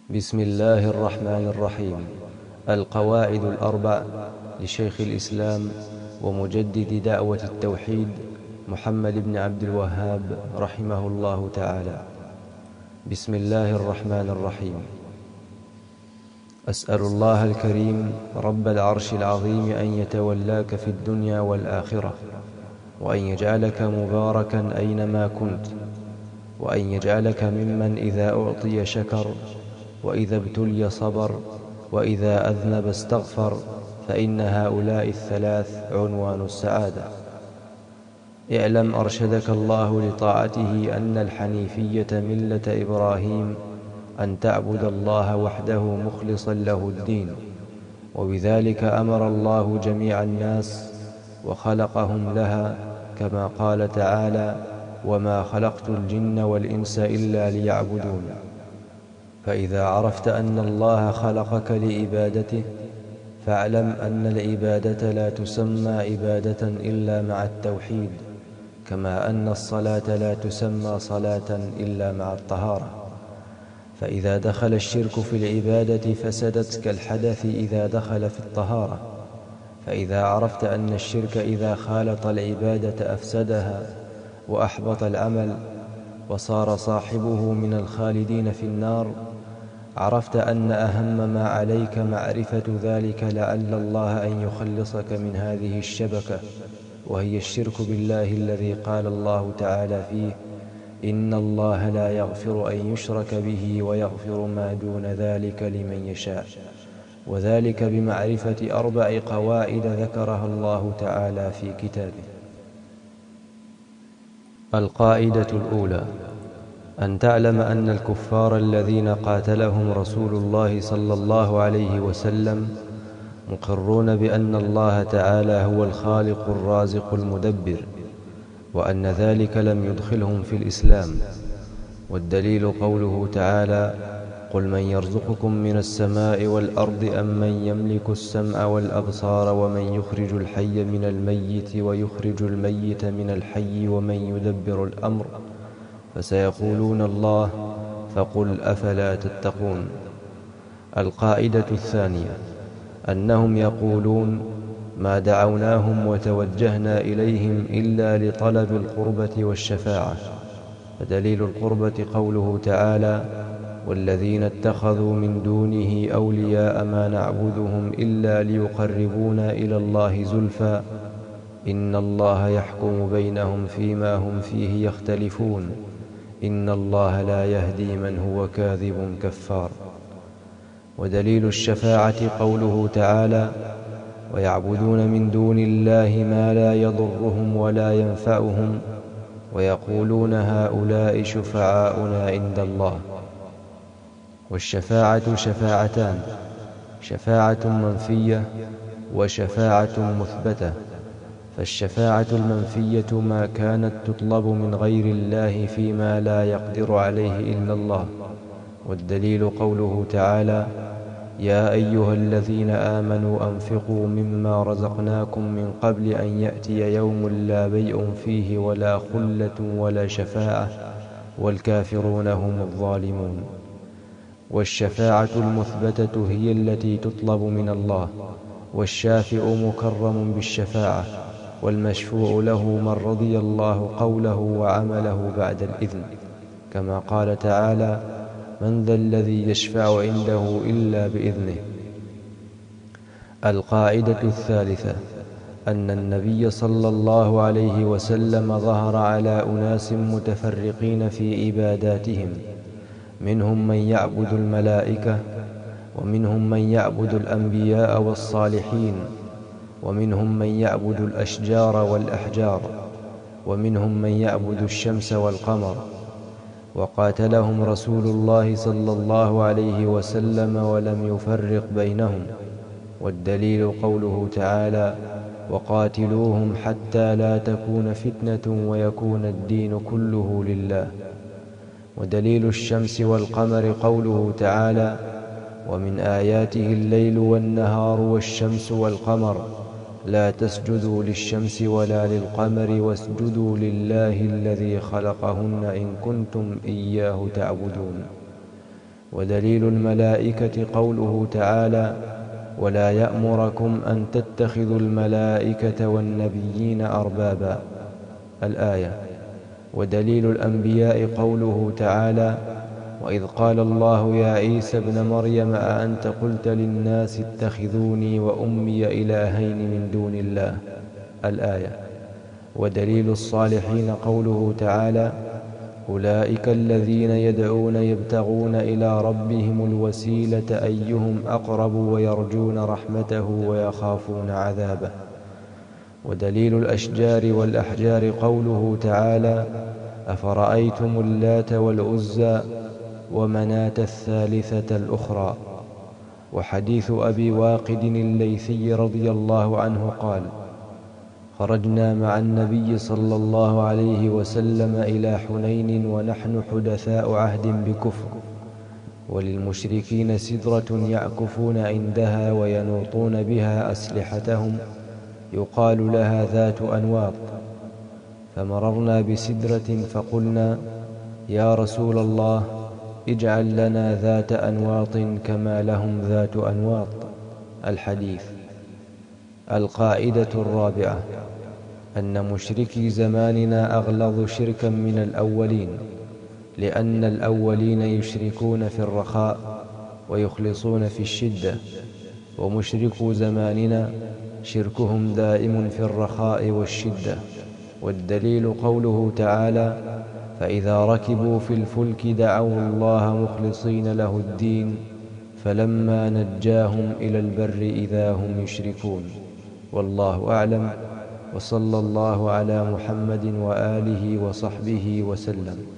بسم الله الرحمن الرحيم. القواعد الأربع لشيخ الإسلام ومجدد دعوة التوحيد محمد بن عبد الوهاب رحمه الله تعالى. بسم الله الرحمن الرحيم. أسأل الله الكريم رب العرش العظيم أن يتولاك في الدنيا والآخرة، وأن يجعلك مباركا أينما كنت، وأن يجعلك ممن إذا أعطي شكر، وإذا ابتلي صبر، وإذا أذنب استغفر، فإن هؤلاء الثلاث عنوان السعادة. اعلم أرشدك الله لطاعته أن الحنيفية ملة إبراهيم أن تعبد الله وحده مخلصا له الدين، وبذلك أمر الله جميع الناس وخلقهم لها، كما قال تعالى: وما خلقت الجن والإنس إلا ليعبدون. فإذا عرفت أن الله خلقك لعبادته، فاعلم أن العبادة لا تسمى عبادة إلا مع التوحيد، كما أن الصلاة لا تسمى صلاة إلا مع الطهارة. فإذا دخل الشرك في العبادة فسدت كالحدث إذا دخل في الطهارة. فإذا عرفت أن الشرك إذا خالط العبادة أفسدها وأحبط العمل وصار صاحبه من الخالدين في النار، عرفت أن أهم ما عليك معرفة ذلك لعل الله أن يخلصك من هذه الشبكة، وهي الشرك بالله الذي قال الله تعالى فيه: إن الله لا يغفر أن يشرك به ويغفر ما دون ذلك لمن يشاء. وذلك بمعرفة 4 قواعد ذكرها الله تعالى في كتابه. القاعدة الأولى: أن تعلم أن الكفار الذين قاتلهم رسول الله صلى الله عليه وسلم مقرون بأن الله تعالى هو الخالق الرازق المدبر، وأن ذلك لم يدخلهم في الإسلام. والدليل قوله تعالى: قل من يرزقكم من السماء والأرض أم من يملك السمع والأبصار ومن يخرج الحي من الميت ويخرج الميت من الحي ومن يدبر الأمر، فسيقولون الله، فقل أفلا تتقون. القاعدة الثانية: أنهم يقولون ما دعوناهم وتوجهنا إليهم إلا لطلب القربة والشفاعة. فدليل القربة قوله تعالى: والذين اتخذوا من دونه أولياء ما نعبدهم إلا ليقربونا إلى الله زلفى إن الله يحكم بينهم فيما هم فيه يختلفون إن الله لا يهدي من هو كاذب كفار. ودليل الشفاعة قوله تعالى: ويعبدون من دون الله ما لا يضرهم ولا ينفعهم ويقولون هؤلاء شفعاؤنا عند الله. والشفاعة شفاعتان: شفاعة منفية وشفاعة مثبتة. فالشفاعة المنفية ما كانت تطلب من غير الله فيما لا يقدر عليه إلا الله. والدليل قوله تعالى: يا أيها الذين آمنوا أنفقوا مما رزقناكم من قبل أن يأتي يوم لا بيع فيه ولا خلة ولا شفاعة والكافرون هم الظالمون. والشفاعة المثبتة هي التي تطلب من الله، والشافع مكرم بالشفاعة، والمشفوع له من رضي الله قوله وعمله بعد الإذن، كما قال تعالى: من ذا الذي يشفع عنده إلا بإذنه. القاعدة الثالثة: أن النبي صلى الله عليه وسلم ظهر على أناس متفرقين في عباداتهم، منهم من يعبد الملائكة، ومنهم من يعبد الأنبياء والصالحين، ومنهم من يعبد الأشجار والأحجار، ومنهم من يعبد الشمس والقمر. وقاتلهم رسول الله صلى الله عليه وسلم ولم يفرق بينهم. والدليل قوله تعالى: وقاتلوهم حتى لا تكون فتنة ويكون الدين كله لله. ودليل الشمس والقمر قوله تعالى: ومن آياته الليل والنهار والشمس والقمر لا تسجدوا للشمس ولا للقمر واسجدوا لله الذي خلقهن إن كنتم إياه تعبدون. ودليل الملائكة قوله تعالى: ولا يأمركم أن تتخذوا الملائكة والنبيين أربابا. الآية. ودليل الأنبياء قوله تعالى: وإذ قال الله يا عيسى ابن مريم أأنت قلت للناس اتخذوني وأمي إلهين من دون الله. الآية. ودليل الصالحين قوله تعالى: أولئك الذين يدعون يبتغون إلى ربهم الوسيلة أيهم أقرب ويرجون رحمته ويخافون عذابه. ودليل الأشجار والأحجار قوله تعالى: أفرأيتم اللات والعزى ومناة الثالثة الأخرى. وحديث أبي واقد الليثي رضي الله عنه قال: خرجنا مع النبي صلى الله عليه وسلم إلى حنين ونحن حدثاء عهد بكفر، وللمشركين سدرة يعكفون عندها وينوطون بها أسلحتهم يقال لها ذات أنواط. فمررنا بسدرة فقلنا: يا رسول الله، اجعل لنا ذات أنواط كما لهم ذات أنواط. الحديث. القاعدة الرابعة: أن مشركي زماننا أغلظ شركا من الأولين، لأن الأولين يشركون في الرخاء ويخلصون في الشدة، ومشركو زماننا شركهم دائم في الرخاء والشدة. والدليل قوله تعالى: فإذا ركبوا في الفلك دعوا الله مخلصين له الدين فلما نجاهم إلى البر إذا هم يشركون. والله أعلم، وصلى الله على محمد وآله وصحبه وسلم.